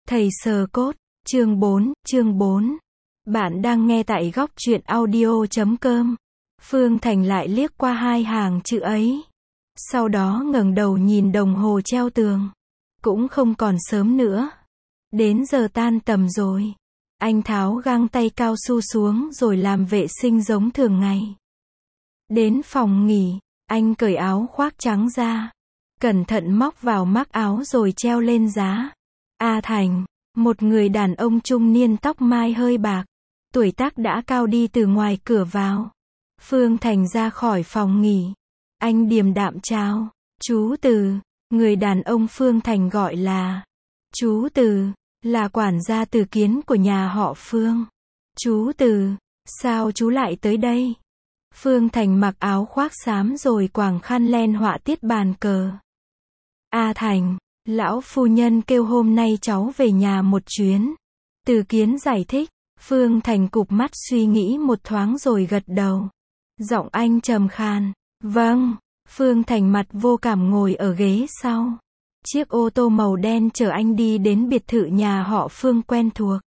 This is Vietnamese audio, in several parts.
Thầy sờ cốt, chương 4. Bạn đang nghe tại góc truyện audio.com. Phương Thành lại liếc qua hai hàng chữ ấy. Sau đó ngẩng đầu nhìn đồng hồ treo tường. Cũng không còn sớm nữa. Đến giờ tan tầm rồi. Anh tháo găng tay cao su xuống rồi làm vệ sinh giống thường ngày. Đến phòng nghỉ, anh cởi áo khoác trắng ra. Cẩn thận móc vào mác áo rồi treo lên giá. A Thành, một người đàn ông trung niên tóc mai hơi bạc, tuổi tác đã cao đi từ ngoài cửa vào. Phương Thành ra khỏi phòng nghỉ. Anh điềm đạm chào. Chú Từ, người đàn ông Phương Thành gọi là chú Từ, là quản gia Từ Kiến của nhà họ Phương. Chú Từ, sao chú lại tới đây? Phương Thành mặc áo khoác xám rồi quàng khăn len họa tiết bàn cờ. A Thành, lão phu nhân kêu hôm nay cháu về nhà một chuyến. Từ Kiến giải thích. Phương Thành cụp mắt suy nghĩ một thoáng rồi gật đầu. Giọng anh trầm khàn. Vâng. Phương Thành mặt vô cảm ngồi ở ghế sau. Chiếc ô tô màu đen chở anh đi đến biệt thự nhà họ Phương quen thuộc.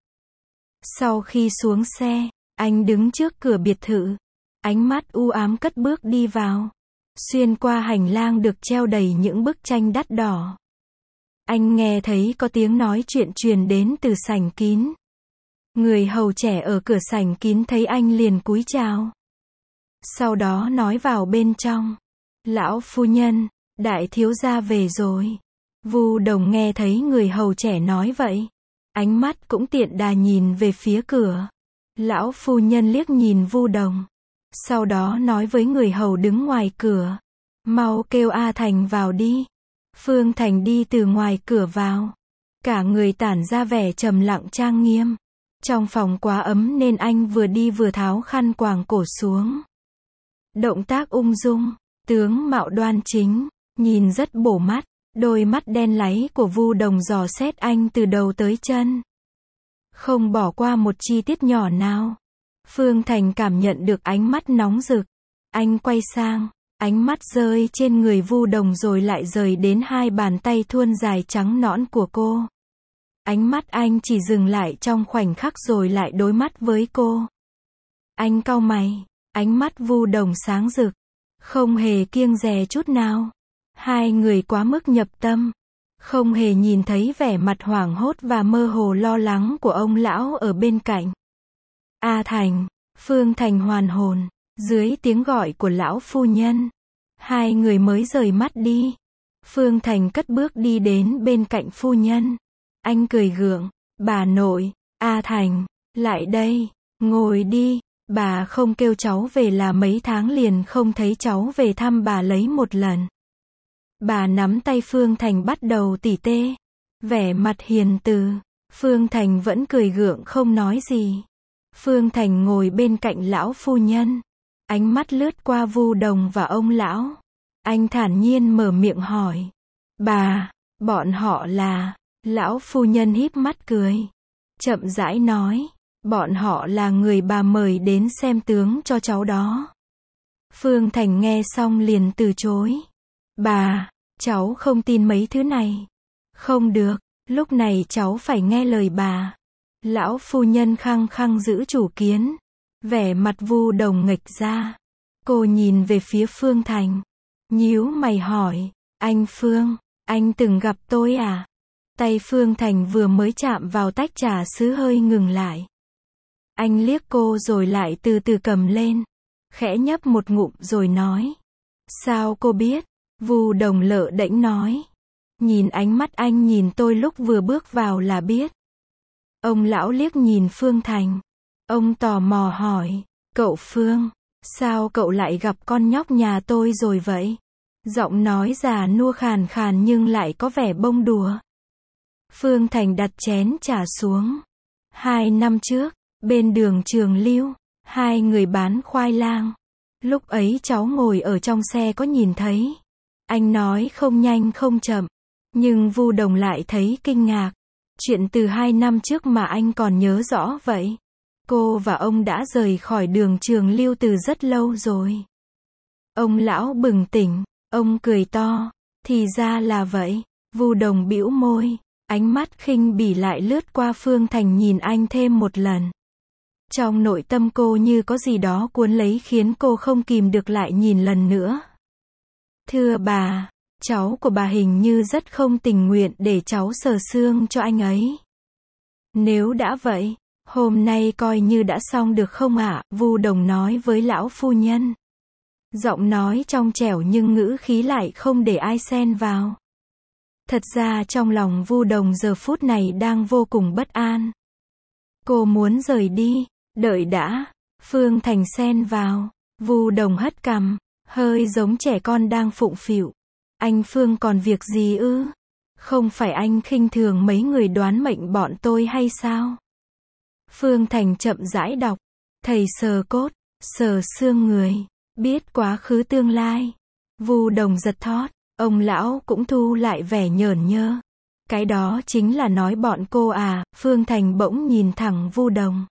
Sau khi xuống xe, anh đứng trước cửa biệt thự. Ánh mắt u ám cất bước đi vào. Xuyên qua hành lang được treo đầy những bức tranh đắt đỏ. Anh nghe thấy có tiếng nói chuyện truyền đến từ sảnh kín. Người hầu trẻ ở cửa sảnh kín thấy anh liền cúi chào. Sau đó nói vào bên trong. Lão phu nhân, đại thiếu gia về rồi. Vu Đồng nghe thấy người hầu trẻ nói vậy. Ánh mắt cũng tiện đà nhìn về phía cửa. Lão phu nhân liếc nhìn Vu Đồng. Sau đó nói với người hầu đứng ngoài cửa. Mau kêu A Thành vào đi. Phương Thành đi từ ngoài cửa vào. Cả người tản ra vẻ trầm lặng trang nghiêm. Trong phòng quá ấm nên anh vừa đi vừa tháo khăn quàng cổ xuống. Động tác ung dung, tướng mạo đoan chính, nhìn rất bổ mắt. Đôi mắt đen láy của Vu Đồng dò xét anh từ đầu tới chân. Không bỏ qua một chi tiết nhỏ nào. Phương Thành cảm nhận được ánh mắt nóng rực. Anh quay sang, ánh mắt rơi trên người Vu Đồng rồi lại rời đến hai bàn tay thuôn dài trắng nõn của cô. Ánh mắt anh chỉ dừng lại trong khoảnh khắc rồi lại đối mắt với cô. Anh cau mày, ánh mắt Vu Đồng sáng rực, không hề kiêng dè chút nào. Hai người quá mức nhập tâm, không hề nhìn thấy vẻ mặt hoảng hốt và mơ hồ lo lắng của ông lão ở bên cạnh. A Thành, Phương Thành hoàn hồn, dưới tiếng gọi của lão phu nhân. Hai người mới rời mắt đi. Phương Thành cất bước đi đến bên cạnh phu nhân. Anh cười gượng, bà nội, A Thành, lại đây, ngồi đi, bà không kêu cháu về là mấy tháng liền không thấy cháu về thăm bà lấy một lần. Bà nắm tay Phương Thành bắt đầu tỉ tê, vẻ mặt hiền từ. Phương Thành vẫn cười gượng không nói gì. Phương Thành ngồi bên cạnh lão phu nhân. Ánh mắt lướt qua Vu Đồng và ông lão. Anh thản nhiên mở miệng hỏi. Bà, bọn họ là... Lão phu nhân híp mắt cười. Chậm rãi nói. Bọn họ là người bà mời đến xem tướng cho cháu đó. Phương Thành nghe xong liền từ chối. Bà, cháu không tin mấy thứ này. Không được, lúc này cháu phải nghe lời bà. Lão phu nhân khăng khăng giữ chủ kiến. Vẻ mặt Vu Đồng nghệch ra. Cô nhìn về phía Phương Thành. Nhíu mày hỏi. Anh Phương, anh từng gặp tôi à? Tay Phương Thành vừa mới chạm vào tách trà sứ hơi ngừng lại. Anh liếc cô rồi lại từ từ cầm lên. Khẽ nhấp một ngụm rồi nói. Sao cô biết? Vu Đồng lợ đễnh nói. Nhìn ánh mắt anh nhìn tôi lúc vừa bước vào là biết. Ông lão liếc nhìn Phương Thành. Ông tò mò hỏi. Cậu Phương, sao cậu lại gặp con nhóc nhà tôi rồi vậy? Giọng nói già nua khàn khàn nhưng lại có vẻ bông đùa. Phương Thành đặt chén trà xuống. 2 năm trước, bên đường Trường Lưu, hai người bán khoai lang. Lúc ấy cháu ngồi ở trong xe có nhìn thấy. Anh nói không nhanh không chậm. Nhưng Vu Đồng lại thấy kinh ngạc. Chuyện từ 2 năm trước mà anh còn nhớ rõ vậy. Cô và ông đã rời khỏi đường Trường Lưu từ rất lâu rồi. Ông lão bừng tỉnh. Ông cười to. Thì ra là vậy. Vu Đồng bĩu môi. Ánh mắt khinh bỉ lại lướt qua Phương Thành nhìn anh thêm một lần. Trong nội tâm cô như có gì đó cuốn lấy khiến cô không kìm được lại nhìn lần nữa. Thưa bà, cháu của bà hình như rất không tình nguyện để cháu sờ xương cho anh ấy. Nếu đã vậy, hôm nay coi như đã xong được không ạ? Vu Đồng nói với lão phu nhân. Giọng nói trong trẻo nhưng ngữ khí lại không để ai xen vào. Thật ra trong lòng Vu Đồng giờ phút này đang vô cùng bất an. Cô muốn rời đi, đợi đã, Phương Thành xen vào. Vu Đồng hất cằm, hơi giống trẻ con đang phụng phịu. Anh Phương còn việc gì ư? Không phải anh khinh thường mấy người đoán mệnh bọn tôi hay sao? Phương Thành chậm rãi đọc. Thầy sờ cốt, sờ xương người, biết quá khứ tương lai. Vu Đồng giật thót, ông lão cũng thu lại vẻ nhởn nhơ. Cái đó chính là nói bọn cô à? Phương Thành bỗng nhìn thẳng Vu Đồng.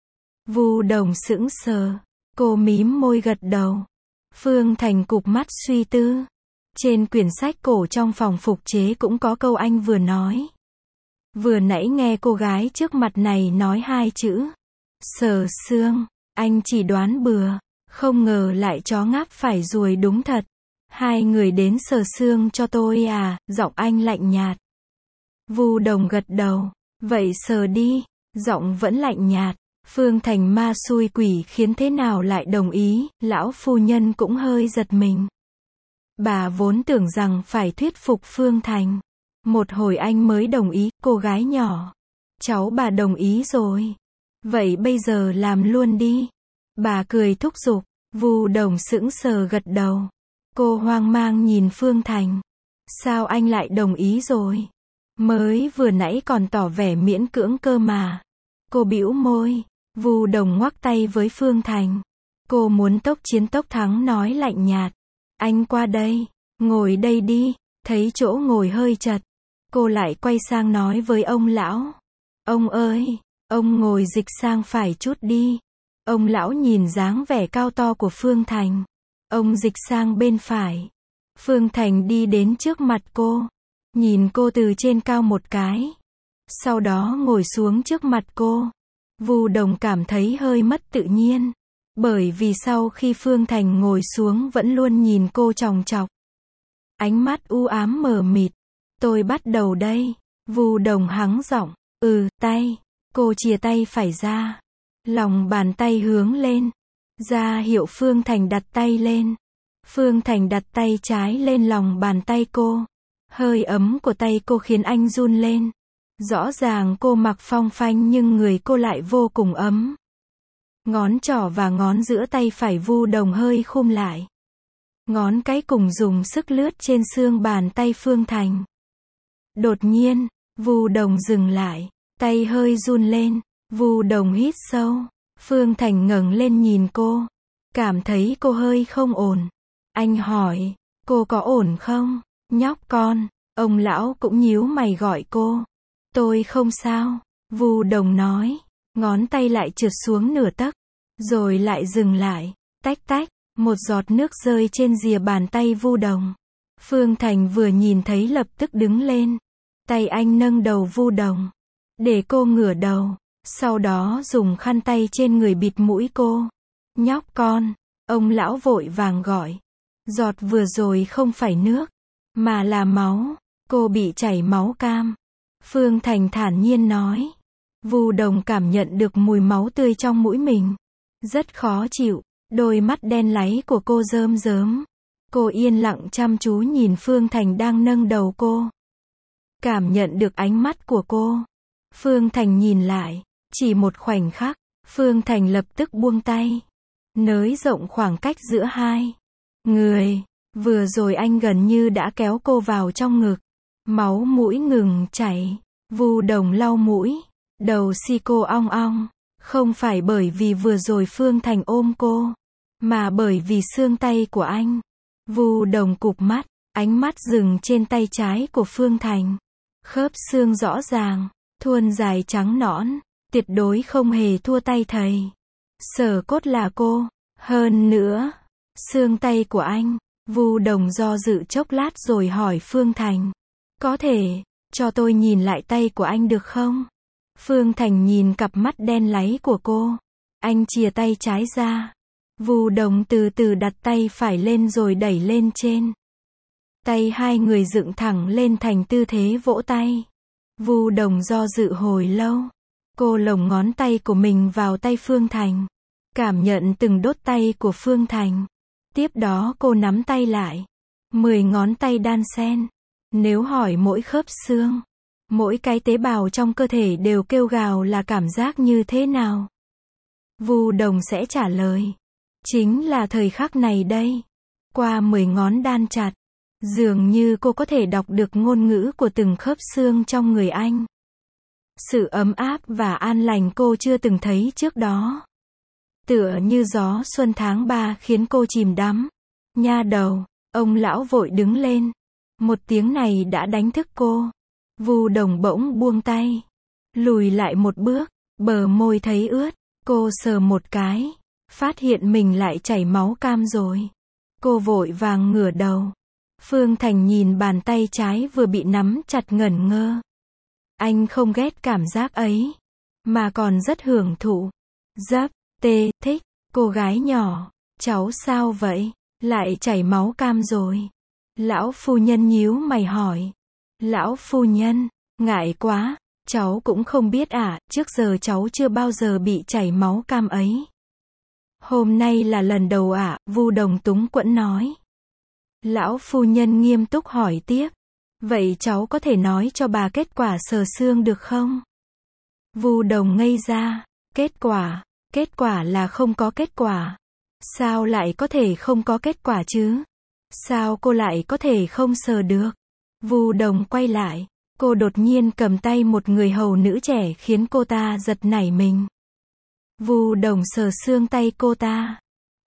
Vu Đồng sững sờ, cô mím môi gật đầu. Phương Thành cụp mắt suy tư. Trên quyển sách cổ trong phòng phục chế cũng có câu anh vừa nói. Vừa nãy nghe cô gái trước mặt này nói hai chữ sờ xương, anh chỉ đoán bừa, không ngờ lại chó ngáp phải ruồi đúng thật. Hai người đến sờ xương cho tôi à? Giọng anh lạnh nhạt. Vu Đồng gật đầu. Vậy sờ đi. Giọng vẫn lạnh nhạt. Phương Thành ma xui quỷ khiến thế nào lại đồng ý? Lão phu nhân cũng hơi giật mình. Bà vốn tưởng rằng phải thuyết phục Phương Thành. Một hồi anh mới đồng ý. Cô gái nhỏ, cháu bà đồng ý rồi. Vậy bây giờ làm luôn đi. Bà cười thúc giục. Vu Đồng sững sờ gật đầu. Cô hoang mang nhìn Phương Thành. Sao anh lại đồng ý rồi? Mới vừa nãy còn tỏ vẻ miễn cưỡng cơ mà. Cô bĩu môi. Vu Đồng ngoắc tay với Phương Thành. Cô muốn tốc chiến tốc thắng nói lạnh nhạt. Anh qua đây, ngồi đây đi. Thấy chỗ ngồi hơi chật, cô lại quay sang nói với ông lão. Ông ơi, ông ngồi dịch sang phải chút đi. Ông lão nhìn dáng vẻ cao to của Phương Thành. Ông dịch sang bên phải. Phương Thành đi đến trước mặt cô. Nhìn cô từ trên cao một cái. Sau đó ngồi xuống trước mặt cô. Vu Đồng cảm thấy hơi mất tự nhiên. Bởi vì sau khi Phương Thành ngồi xuống vẫn luôn nhìn cô chòng chọc. Ánh mắt u ám mờ mịt. Tôi bắt đầu đây. Vu Đồng hắng giọng. Tay. Cô chìa tay phải ra. Lòng bàn tay hướng lên. Ra hiệu Phương Thành đặt tay lên. Phương Thành đặt tay trái lên lòng bàn tay cô. Hơi ấm của tay cô khiến anh run lên. Rõ ràng cô mặc phong phanh nhưng người cô lại vô cùng ấm. Ngón trỏ và ngón giữa tay phải Vu Đồng hơi khum lại. Ngón cái cùng dùng sức lướt trên xương bàn tay Phương Thành. Đột nhiên, Vu Đồng dừng lại. Tay hơi run lên. Vu Đồng hít sâu. Phương Thành ngẩng lên nhìn cô. Cảm thấy cô hơi không ổn. Anh hỏi, cô có ổn không? Nhóc con. Ông lão cũng nhíu mày gọi cô. Tôi không sao. Vu Đồng nói. Ngón tay lại trượt xuống nửa tấc. Rồi lại dừng lại. Tách tách. Một giọt nước rơi trên rìa bàn tay Vu Đồng. Phương Thành vừa nhìn thấy lập tức đứng lên. Tay anh nâng đầu Vu Đồng. Để cô ngửa đầu. Sau đó dùng khăn tay trên người bịt mũi cô. Nhóc con. Ông lão vội vàng gọi. Giọt vừa rồi không phải nước. Mà là máu. Cô bị chảy máu cam. Phương Thành thản nhiên nói. Vu Đồng cảm nhận được mùi máu tươi trong mũi mình. Rất khó chịu. Đôi mắt đen láy của cô rơm rớm. Cô yên lặng chăm chú nhìn Phương Thành đang nâng đầu cô. Cảm nhận được ánh mắt của cô. Phương Thành nhìn lại. Chỉ một khoảnh khắc, Phương Thành lập tức buông tay. Nới rộng khoảng cách giữa hai người. Vừa rồi anh gần như đã kéo cô vào trong ngực. Máu mũi ngừng chảy. Vu Đồng lau mũi. Đầu cô ong ong. Không phải bởi vì vừa rồi Phương Thành ôm cô, mà bởi vì xương tay của anh. Vu Đồng cụp mắt. Ánh mắt dừng trên tay trái của Phương Thành. Khớp xương rõ ràng. Thuôn dài trắng nõn. Tuyệt đối không hề thua tay thầy. Sở cốt là cô. Hơn nữa, xương tay của anh. Vu Đồng do dự chốc lát rồi hỏi Phương Thành. Có thể cho tôi nhìn lại tay của anh được không? Phương Thành nhìn cặp mắt đen láy của cô. Anh chìa tay trái ra. Vu Đồng từ từ đặt tay phải lên rồi đẩy lên trên. Tay hai người dựng thẳng lên thành tư thế vỗ tay. Vu Đồng do dự hồi lâu. Cô lồng ngón tay của mình vào tay Phương Thành. Cảm nhận từng đốt tay của Phương Thành. Tiếp đó cô nắm tay lại. 10 ngón tay đan xen. Nếu hỏi mỗi khớp xương, mỗi cái tế bào trong cơ thể đều kêu gào là cảm giác như thế nào? Vu Đồng sẽ trả lời. Chính là thời khắc này đây. Qua 10 ngón đan chặt. Dường như cô có thể đọc được ngôn ngữ của từng khớp xương trong người anh. Sự ấm áp và an lành cô chưa từng thấy trước đó. Tựa như gió xuân tháng 3 khiến cô chìm đắm. Nha đầu, ông lão vội đứng lên. Một tiếng này đã đánh thức cô. Vu Đồng bỗng buông tay. Lùi lại một bước, bờ môi thấy ướt. Cô sờ một cái. Phát hiện mình lại chảy máu cam rồi. Cô vội vàng ngửa đầu. Phương Thành nhìn bàn tay trái vừa bị nắm chặt ngẩn ngơ. Anh không ghét cảm giác ấy, mà còn rất hưởng thụ. Thích, cô gái nhỏ, cháu sao vậy? Lại chảy máu cam rồi. Lão phu nhân nhíu mày hỏi. Lão phu nhân, ngại quá, cháu cũng không biết trước giờ cháu chưa bao giờ bị chảy máu cam ấy. Hôm nay là lần đầu Vu Đồng túng quẫn nói. Lão phu nhân nghiêm túc hỏi tiếp. Vậy cháu có thể nói cho bà kết quả sờ xương được không? Vu Đồng ngây ra. Kết quả là không có kết quả. Sao lại có thể không có kết quả chứ? Sao cô lại có thể không sờ được? Vu Đồng quay lại. Cô đột nhiên cầm tay một người hầu nữ trẻ khiến cô ta giật nảy mình. Vu Đồng sờ xương tay cô ta.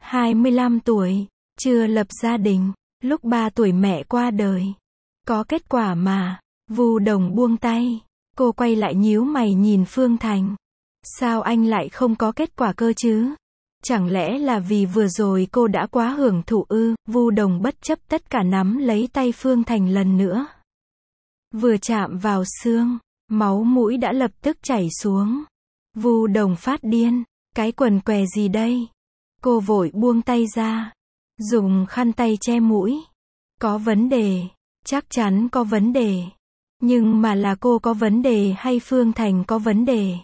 25 tuổi, chưa lập gia đình, lúc 3 tuổi mẹ qua đời. Có kết quả mà. Vu Đồng buông tay. Cô quay lại nhíu mày nhìn Phương Thành. Sao anh lại không có kết quả cơ chứ? Chẳng lẽ là vì vừa rồi cô đã quá hưởng thụ ư? Vu Đồng bất chấp tất cả nắm lấy tay Phương Thành lần nữa. Vừa chạm vào xương, máu mũi đã lập tức chảy xuống. Vu Đồng phát điên. Cái quần què gì đây? Cô vội buông tay ra. Dùng khăn tay che mũi. Có vấn đề. Chắc chắn có vấn đề. Nhưng mà là cô có vấn đề hay Phương Thành có vấn đề?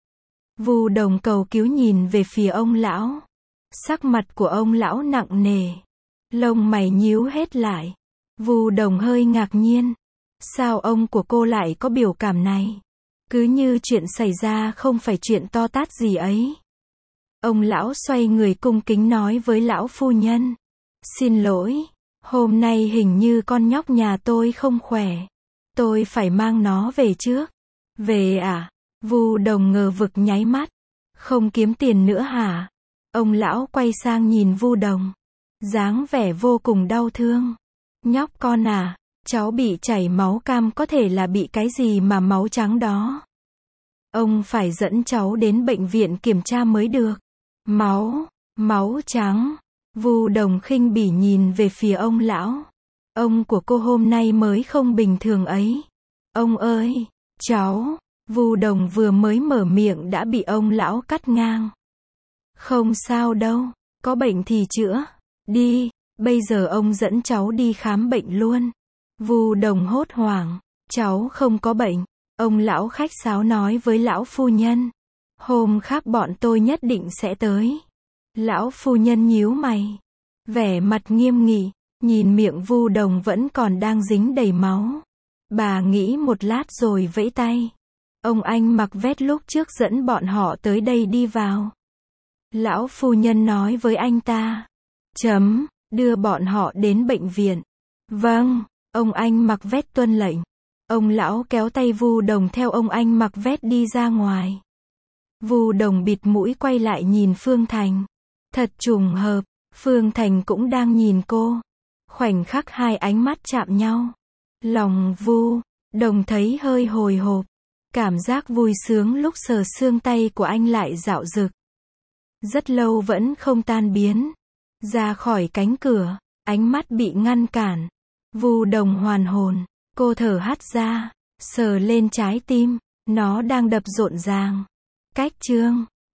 Vu Đồng cầu cứu nhìn về phía ông lão. Sắc mặt của ông lão nặng nề. Lông mày nhíu hết lại. Vu Đồng hơi ngạc nhiên. Sao ông của cô lại có biểu cảm này? Cứ như chuyện xảy ra không phải chuyện to tát gì ấy. Ông lão xoay người cung kính nói với lão phu nhân. Xin lỗi, hôm nay hình như con nhóc nhà tôi không khỏe. Tôi phải mang nó về trước. Về à? Vu Đồng ngờ vực nháy mắt. Không kiếm tiền nữa hả? Ông lão quay sang nhìn Vu Đồng. Dáng vẻ vô cùng đau thương. Nhóc con à, cháu bị chảy máu cam có thể là bị cái gì mà máu trắng đó. Ông phải dẫn cháu đến bệnh viện kiểm tra mới được. Máu trắng. Vu Đồng khinh bỉ nhìn về phía ông lão. Ông của cô hôm nay mới không bình thường ấy. Ông ơi, cháu. Vu Đồng vừa mới mở miệng đã bị ông lão cắt ngang. Không sao đâu, có bệnh thì chữa. Đi, bây giờ ông dẫn cháu đi khám bệnh luôn. Vu Đồng hốt hoảng. Cháu không có bệnh. Ông lão khách sáo nói với lão phu nhân. Hôm khác bọn tôi nhất định sẽ tới. Lão phu nhân nhíu mày. Vẻ mặt nghiêm nghị, nhìn miệng Vu Đồng vẫn còn đang dính đầy máu. Bà nghĩ một lát rồi vẫy tay. Ông anh mặc vest lúc trước dẫn bọn họ tới đây đi vào. Lão phu nhân nói với anh ta. Đưa bọn họ đến bệnh viện. Vâng, ông anh mặc vest tuân lệnh. Ông lão kéo tay Vu Đồng theo ông anh mặc vest đi ra ngoài. Vu Đồng bịt mũi quay lại nhìn Phương Thành. Thật trùng hợp, Phương Thành cũng đang nhìn cô. Khoảnh khắc hai ánh mắt chạm nhau. Lòng Vu Đồng thấy hơi hồi hộp. Cảm giác vui sướng lúc sờ xương tay của anh lại dạo dực. Rất lâu vẫn không tan biến. Ra khỏi cánh cửa, ánh mắt bị ngăn cản. Vu Đồng hoàn hồn. Cô thở hắt ra. Sờ lên trái tim, nó đang đập rộn ràng. Cách chương